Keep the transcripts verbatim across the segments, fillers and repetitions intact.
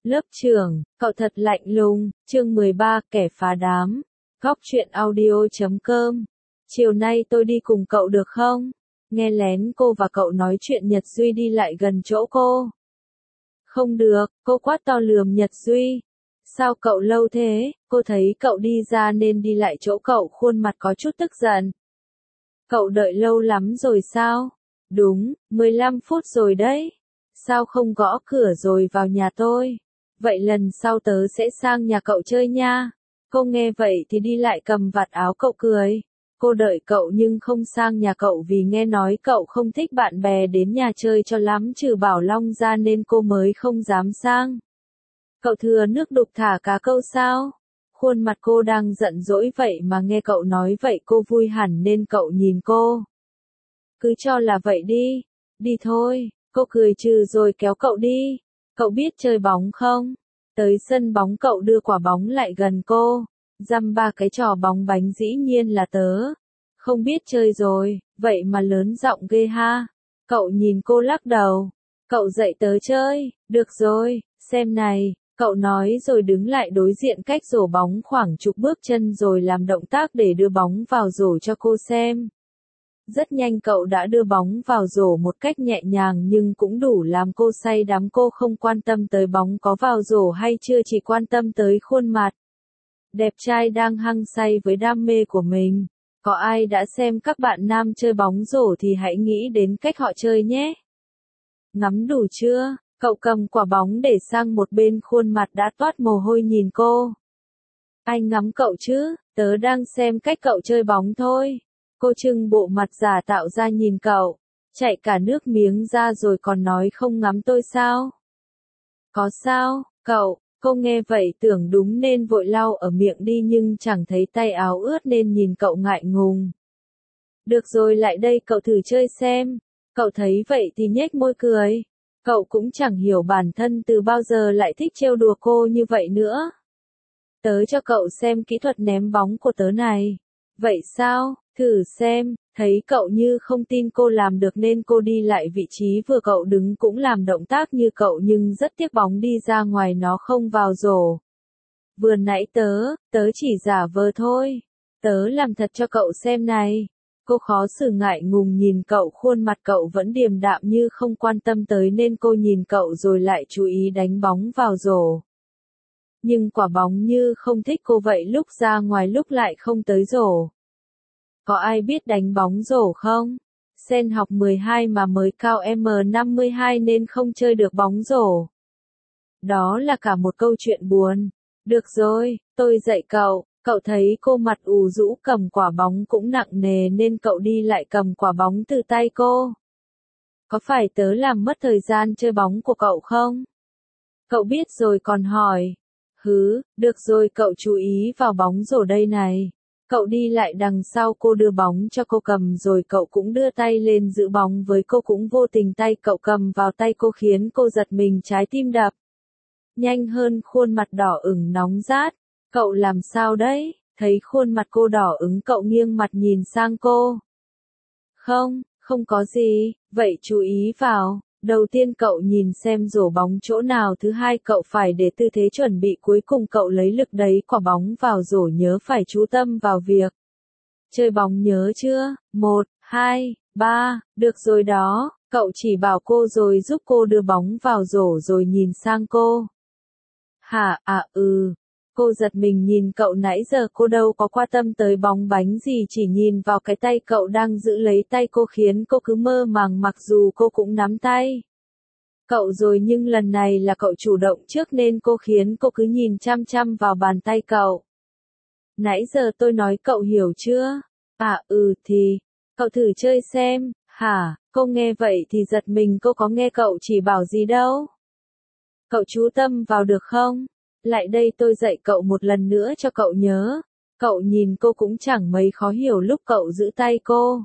Lớp trưởng, cậu thật lạnh lùng, chương mười ba, kẻ phá đám. Góc truyện audio chấm com. Chiều nay tôi đi cùng cậu được không? Nghe lén cô và cậu nói chuyện Nhật Duy đi lại gần chỗ cô. Không được, cô quát to lườm Nhật Duy. Sao cậu lâu thế? Cô thấy cậu đi ra nên đi lại chỗ cậu, khuôn mặt có chút tức giận. Cậu đợi lâu lắm rồi sao? Đúng, mười lăm phút rồi đấy. Sao không gõ cửa rồi vào nhà tôi? Vậy lần sau tớ sẽ sang nhà cậu chơi nha. Cô nghe vậy thì đi lại cầm vạt áo cậu cười. Cô đợi cậu nhưng không sang nhà cậu vì nghe nói cậu không thích bạn bè đến nhà chơi cho lắm trừ Bảo Long ra nên cô mới không dám sang. Cậu thừa nước đục thả cá câu sao? Khuôn mặt cô đang giận dỗi vậy mà nghe cậu nói vậy cô vui hẳn nên cậu nhìn cô. Cứ cho là vậy đi. Đi thôi, cô cười trừ rồi kéo cậu đi. Cậu biết chơi bóng không? Tới sân bóng cậu đưa quả bóng lại gần cô. Dăm ba cái trò bóng bánh dĩ nhiên là tớ. Không biết chơi rồi, vậy mà lớn giọng ghê ha. Cậu nhìn cô lắc đầu. Cậu dạy tớ chơi, được rồi, xem này. Cậu nói rồi đứng lại đối diện cách rổ bóng khoảng chục bước chân rồi làm động tác để đưa bóng vào rổ cho cô xem. Rất nhanh cậu đã đưa bóng vào rổ một cách nhẹ nhàng nhưng cũng đủ làm cô say đắm. Cô không quan tâm tới bóng có vào rổ hay chưa, chỉ quan tâm tới khuôn mặt đẹp trai đang hăng say với đam mê của mình. Có ai đã xem các bạn nam chơi bóng rổ thì hãy nghĩ đến cách họ chơi nhé. Ngắm đủ chưa? Cậu cầm quả bóng để sang một bên, khuôn mặt đã toát mồ hôi nhìn cô. Anh ngắm cậu chứ, tớ đang xem cách cậu chơi bóng thôi. Cô trưng bộ mặt giả tạo ra nhìn cậu, chạy cả nước miếng ra rồi còn nói không ngắm tôi sao? Có sao, cậu? Cô nghe vậy tưởng đúng nên vội lau ở miệng đi nhưng chẳng thấy tay áo ướt nên nhìn cậu ngại ngùng. Được rồi, lại đây cậu thử chơi xem. Cậu thấy vậy thì nhếch môi cười. Cậu cũng chẳng hiểu bản thân từ bao giờ lại thích trêu đùa cô như vậy nữa. Tớ cho cậu xem kỹ thuật ném bóng của tớ này. Vậy sao? Thử xem. Thấy cậu như không tin cô làm được nên cô đi lại vị trí vừa cậu đứng cũng làm động tác như cậu nhưng rất tiếc bóng đi ra ngoài, nó không vào rổ. Vừa nãy tớ, tớ chỉ giả vờ thôi. Tớ làm thật cho cậu xem này. Cô khó xử ngại ngùng nhìn cậu, khuôn mặt cậu vẫn điềm đạm như không quan tâm tới nên cô nhìn cậu rồi lại chú ý đánh bóng vào rổ. Nhưng quả bóng như không thích cô vậy, lúc ra ngoài lúc lại không tới rổ. Có ai biết đánh bóng rổ không? Sen học mười hai mà mới cao em năm mươi hai nên không chơi được bóng rổ. Đó là cả một câu chuyện buồn. Được rồi, tôi dạy cậu. Cậu thấy cô mặt ủ rũ cầm quả bóng cũng nặng nề nên cậu đi lại cầm quả bóng từ tay cô. Có phải tớ làm mất thời gian chơi bóng của cậu không? Cậu biết rồi còn hỏi. Hứ, được rồi, cậu chú ý vào bóng rổ đây này. Cậu đi lại đằng sau cô đưa bóng cho cô cầm rồi cậu cũng đưa tay lên giữ bóng với cô, cũng vô tình tay cậu cầm vào tay cô khiến cô giật mình, trái tim đập nhanh hơn, khuôn mặt đỏ ửng nóng rát. Cậu làm sao đấy? Thấy khuôn mặt cô đỏ ửng cậu nghiêng mặt nhìn sang cô. Không, không có gì, vậy chú ý vào. Đầu tiên cậu nhìn xem rổ bóng chỗ nào, thứ hai cậu phải để tư thế chuẩn bị, cuối cùng cậu lấy lực đẩy quả bóng vào rổ, nhớ phải chú tâm vào việc chơi bóng, nhớ chưa? Một, hai, ba, được rồi đó, cậu chỉ bảo cô rồi giúp cô đưa bóng vào rổ rồi nhìn sang cô. Hả, à ừ. Cô giật mình nhìn cậu, nãy giờ cô đâu có quan tâm tới bóng bánh gì, chỉ nhìn vào cái tay cậu đang giữ lấy tay cô khiến cô cứ mơ màng mặc dù cô cũng nắm tay cậu rồi, nhưng lần này là cậu chủ động trước nên cô khiến cô cứ nhìn chăm chăm vào bàn tay cậu. Nãy giờ tôi nói cậu hiểu chưa? À ừ thì, cậu thử chơi xem. Hả? Cô nghe vậy thì giật mình, cô có nghe cậu chỉ bảo gì đâu. Cậu chú tâm vào được không? Lại đây tôi dạy cậu một lần nữa cho cậu nhớ. Cậu nhìn cô cũng chẳng mấy khó hiểu lúc cậu giữ tay cô.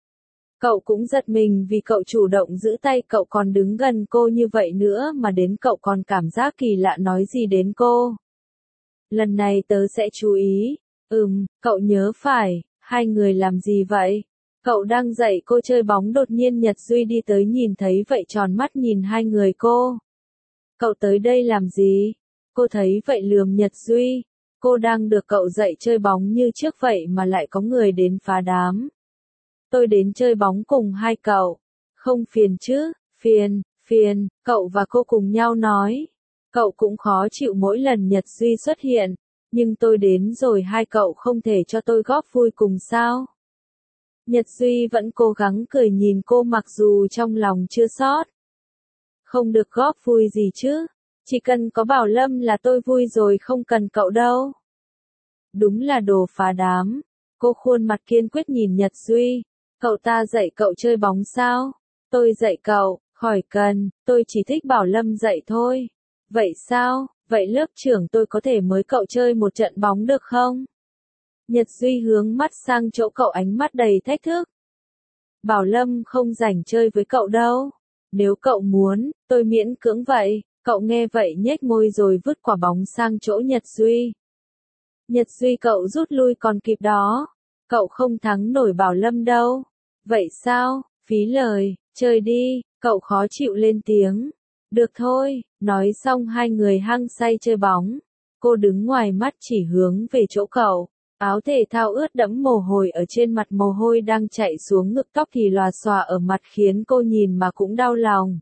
Cậu cũng giật mình vì cậu chủ động giữ tay cậu còn đứng gần cô như vậy nữa mà đến cậu còn cảm giác kỳ lạ nói gì đến cô. Lần này tớ sẽ chú ý. Ừm, cậu nhớ phải. Hai người làm gì vậy? Cậu đang dạy cô chơi bóng, đột nhiên Nhật Duy đi tới nhìn thấy vậy tròn mắt nhìn hai người cô. Cậu tới đây làm gì? Cô thấy vậy lườm Nhật Duy. Cô đang được cậu dạy chơi bóng như trước vậy mà lại có người đến phá đám. Tôi đến chơi bóng cùng hai cậu. Không phiền chứ? Phiền, phiền, cậu và cô cùng nhau nói. Cậu cũng khó chịu mỗi lần Nhật Duy xuất hiện. Nhưng tôi đến rồi hai cậu không thể cho tôi góp vui cùng sao? Nhật Duy vẫn cố gắng cười nhìn cô mặc dù trong lòng chưa sót. Không được góp vui gì chứ? Chỉ cần có Bảo Lâm là tôi vui rồi, không cần cậu đâu. Đúng là đồ phá đám. Cô khuôn mặt kiên quyết nhìn Nhật Duy. Cậu ta dạy cậu chơi bóng sao? Tôi dạy cậu, khỏi cần, tôi chỉ thích Bảo Lâm dạy thôi. Vậy sao? Vậy lớp trưởng tôi có thể mới cậu chơi một trận bóng được không? Nhật Duy hướng mắt sang chỗ cậu, ánh mắt đầy thách thức. Bảo Lâm không rảnh chơi với cậu đâu. Nếu cậu muốn, tôi miễn cưỡng vậy. Cậu nghe vậy nhếch môi rồi vứt quả bóng sang chỗ Nhật Duy. Nhật Duy, cậu rút lui còn kịp đó. Cậu không thắng nổi Bảo Lâm đâu. Vậy sao? Phí lời, chơi đi, cậu khó chịu lên tiếng. Được thôi, nói xong hai người hăng say chơi bóng. Cô đứng ngoài mắt chỉ hướng về chỗ cậu. Áo thể thao ướt đẫm mồ hôi ở trên mặt, mồ hôi đang chảy xuống ngực, tóc thì lòa xòa ở mặt khiến cô nhìn mà cũng đau lòng.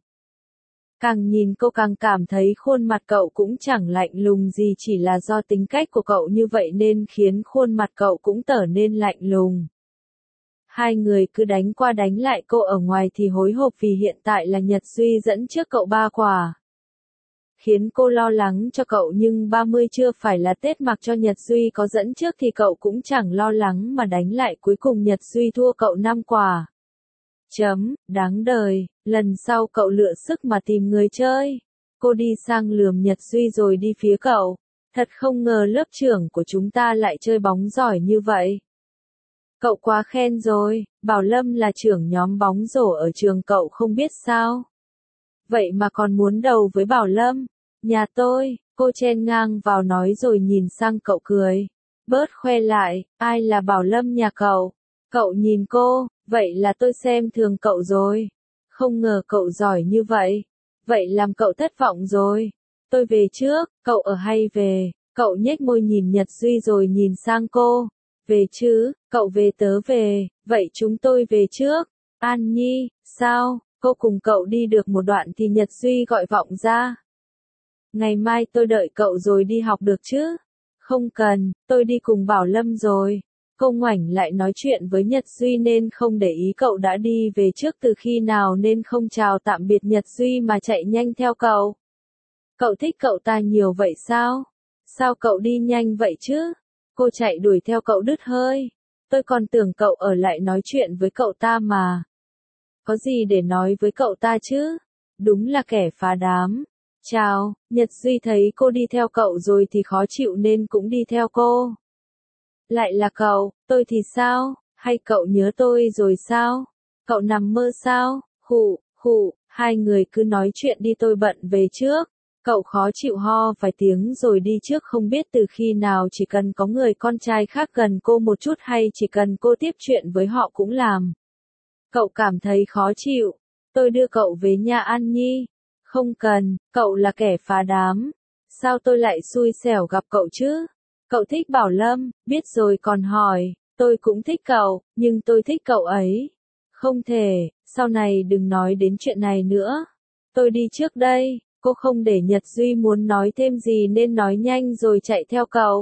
Càng nhìn cô càng cảm thấy khuôn mặt cậu cũng chẳng lạnh lùng gì, chỉ là do tính cách của cậu như vậy nên khiến khuôn mặt cậu cũng trở nên lạnh lùng. Hai người cứ đánh qua đánh lại, cô ở ngoài thì hối hộp vì hiện tại là Nhật Duy dẫn trước cậu ba quả. Khiến cô lo lắng cho cậu, nhưng ba mươi chưa phải là Tết, mặc cho Nhật Duy có dẫn trước thì cậu cũng chẳng lo lắng mà đánh lại, cuối cùng Nhật Duy thua cậu năm quả. Chấm, đáng đời, lần sau cậu lựa sức mà tìm người chơi. Cô đi sang lườm Nhật Duy rồi đi phía cậu. Thật không ngờ lớp trưởng của chúng ta lại chơi bóng giỏi như vậy. Cậu quá khen rồi, Bảo Lâm là trưởng nhóm bóng rổ ở trường, cậu không biết sao? Vậy mà còn muốn đầu với Bảo Lâm. Nhà tôi, cô chen ngang vào nói rồi nhìn sang cậu cười. Bớt khoe lại, ai là Bảo Lâm nhà cậu? Cậu nhìn cô, vậy là tôi xem thường cậu rồi. Không ngờ cậu giỏi như vậy. Vậy làm cậu thất vọng rồi. Tôi về trước, cậu ở hay về? Cậu nhếch môi nhìn Nhật Duy rồi nhìn sang cô. Về chứ, cậu về tớ về, vậy chúng tôi về trước. An Nhi, sao? Cô cùng cậu đi được một đoạn thì Nhật Duy gọi vọng ra. Ngày mai tôi đợi cậu rồi đi học được chứ? Không cần, tôi đi cùng Bảo Lâm rồi. Cô ngoảnh lại nói chuyện với Nhật Duy nên không để ý cậu đã đi về trước từ khi nào nên không chào tạm biệt Nhật Duy mà chạy nhanh theo cậu. Cậu thích cậu ta nhiều vậy sao? Sao cậu đi nhanh vậy chứ? Cô chạy đuổi theo cậu đứt hơi. Tôi còn tưởng cậu ở lại nói chuyện với cậu ta mà. Có gì để nói với cậu ta chứ? Đúng là kẻ phá đám. Chào, Nhật Duy thấy cô đi theo cậu rồi thì khó chịu nên cũng đi theo cô. Lại là cậu, tôi thì sao? Hay cậu nhớ tôi rồi sao? Cậu nằm mơ sao? Khụ, khụ, hai người cứ nói chuyện đi, tôi bận về trước. Cậu khó chịu ho vài tiếng rồi đi trước, không biết từ khi nào chỉ cần có người con trai khác gần cô một chút hay chỉ cần cô tiếp chuyện với họ cũng làm. Cậu cảm thấy khó chịu. Tôi đưa cậu về nhà An Nhi. Không cần, cậu là kẻ phá đám. Sao tôi lại xui xẻo gặp cậu chứ? Cậu thích Bảo Lâm, biết rồi còn hỏi. Tôi cũng thích cậu, nhưng tôi thích cậu ấy. Không thể, sau này đừng nói đến chuyện này nữa. Tôi đi trước đây. Cô không để Nhật Duy muốn nói thêm gì nên nói nhanh rồi chạy theo cậu.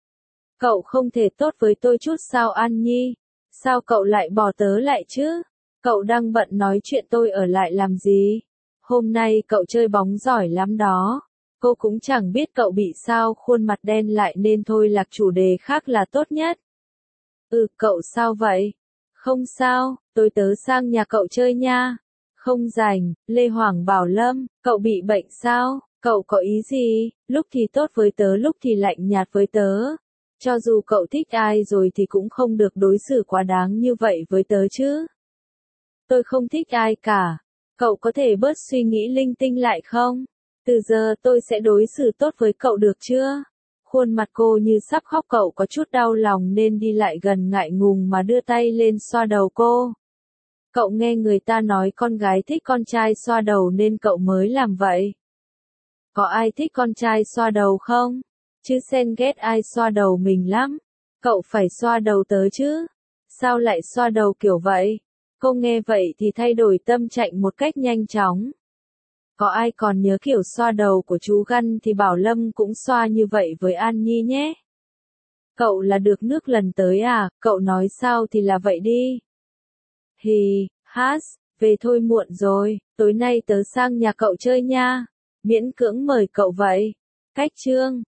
Cậu không thể tốt với tôi chút sao An Nhi? Sao cậu lại bỏ tớ lại chứ? Cậu đang bận nói chuyện, tôi ở lại làm gì? Hôm nay cậu chơi bóng giỏi lắm đó. Cô cũng chẳng biết cậu bị sao khuôn mặt đen lại nên thôi lạc chủ đề khác là tốt nhất. Ừ, cậu sao vậy? Không sao, tôi tớ sang nhà cậu chơi nha. Không rảnh, Lê Hoàng Bảo Lâm, cậu bị bệnh sao? Cậu có ý gì? Lúc thì tốt với tớ, lúc thì lạnh nhạt với tớ. Cho dù cậu thích ai rồi thì cũng không được đối xử quá đáng như vậy với tớ chứ. Tôi không thích ai cả. Cậu có thể bớt suy nghĩ linh tinh lại không? Từ giờ tôi sẽ đối xử tốt với cậu được chưa? Khuôn mặt cô như sắp khóc, cậu có chút đau lòng nên đi lại gần ngại ngùng mà đưa tay lên xoa đầu cô. Cậu nghe người ta nói con gái thích con trai xoa đầu nên cậu mới làm vậy. Có ai thích con trai xoa đầu không? Chứ Sen ghét ai xoa đầu mình lắm. Cậu phải xoa đầu tớ chứ. Sao lại xoa đầu kiểu vậy? Cô nghe vậy thì thay đổi tâm trạng một cách nhanh chóng. Có ai còn nhớ kiểu xoa đầu của chú Găn thì bảo Lâm cũng xoa như vậy với An Nhi nhé. Cậu là được nước lần tới à, cậu nói sao thì là vậy đi. Hì, hát, về thôi muộn rồi, tối nay tớ sang nhà cậu chơi nha. Miễn cưỡng mời cậu vậy. Cách chương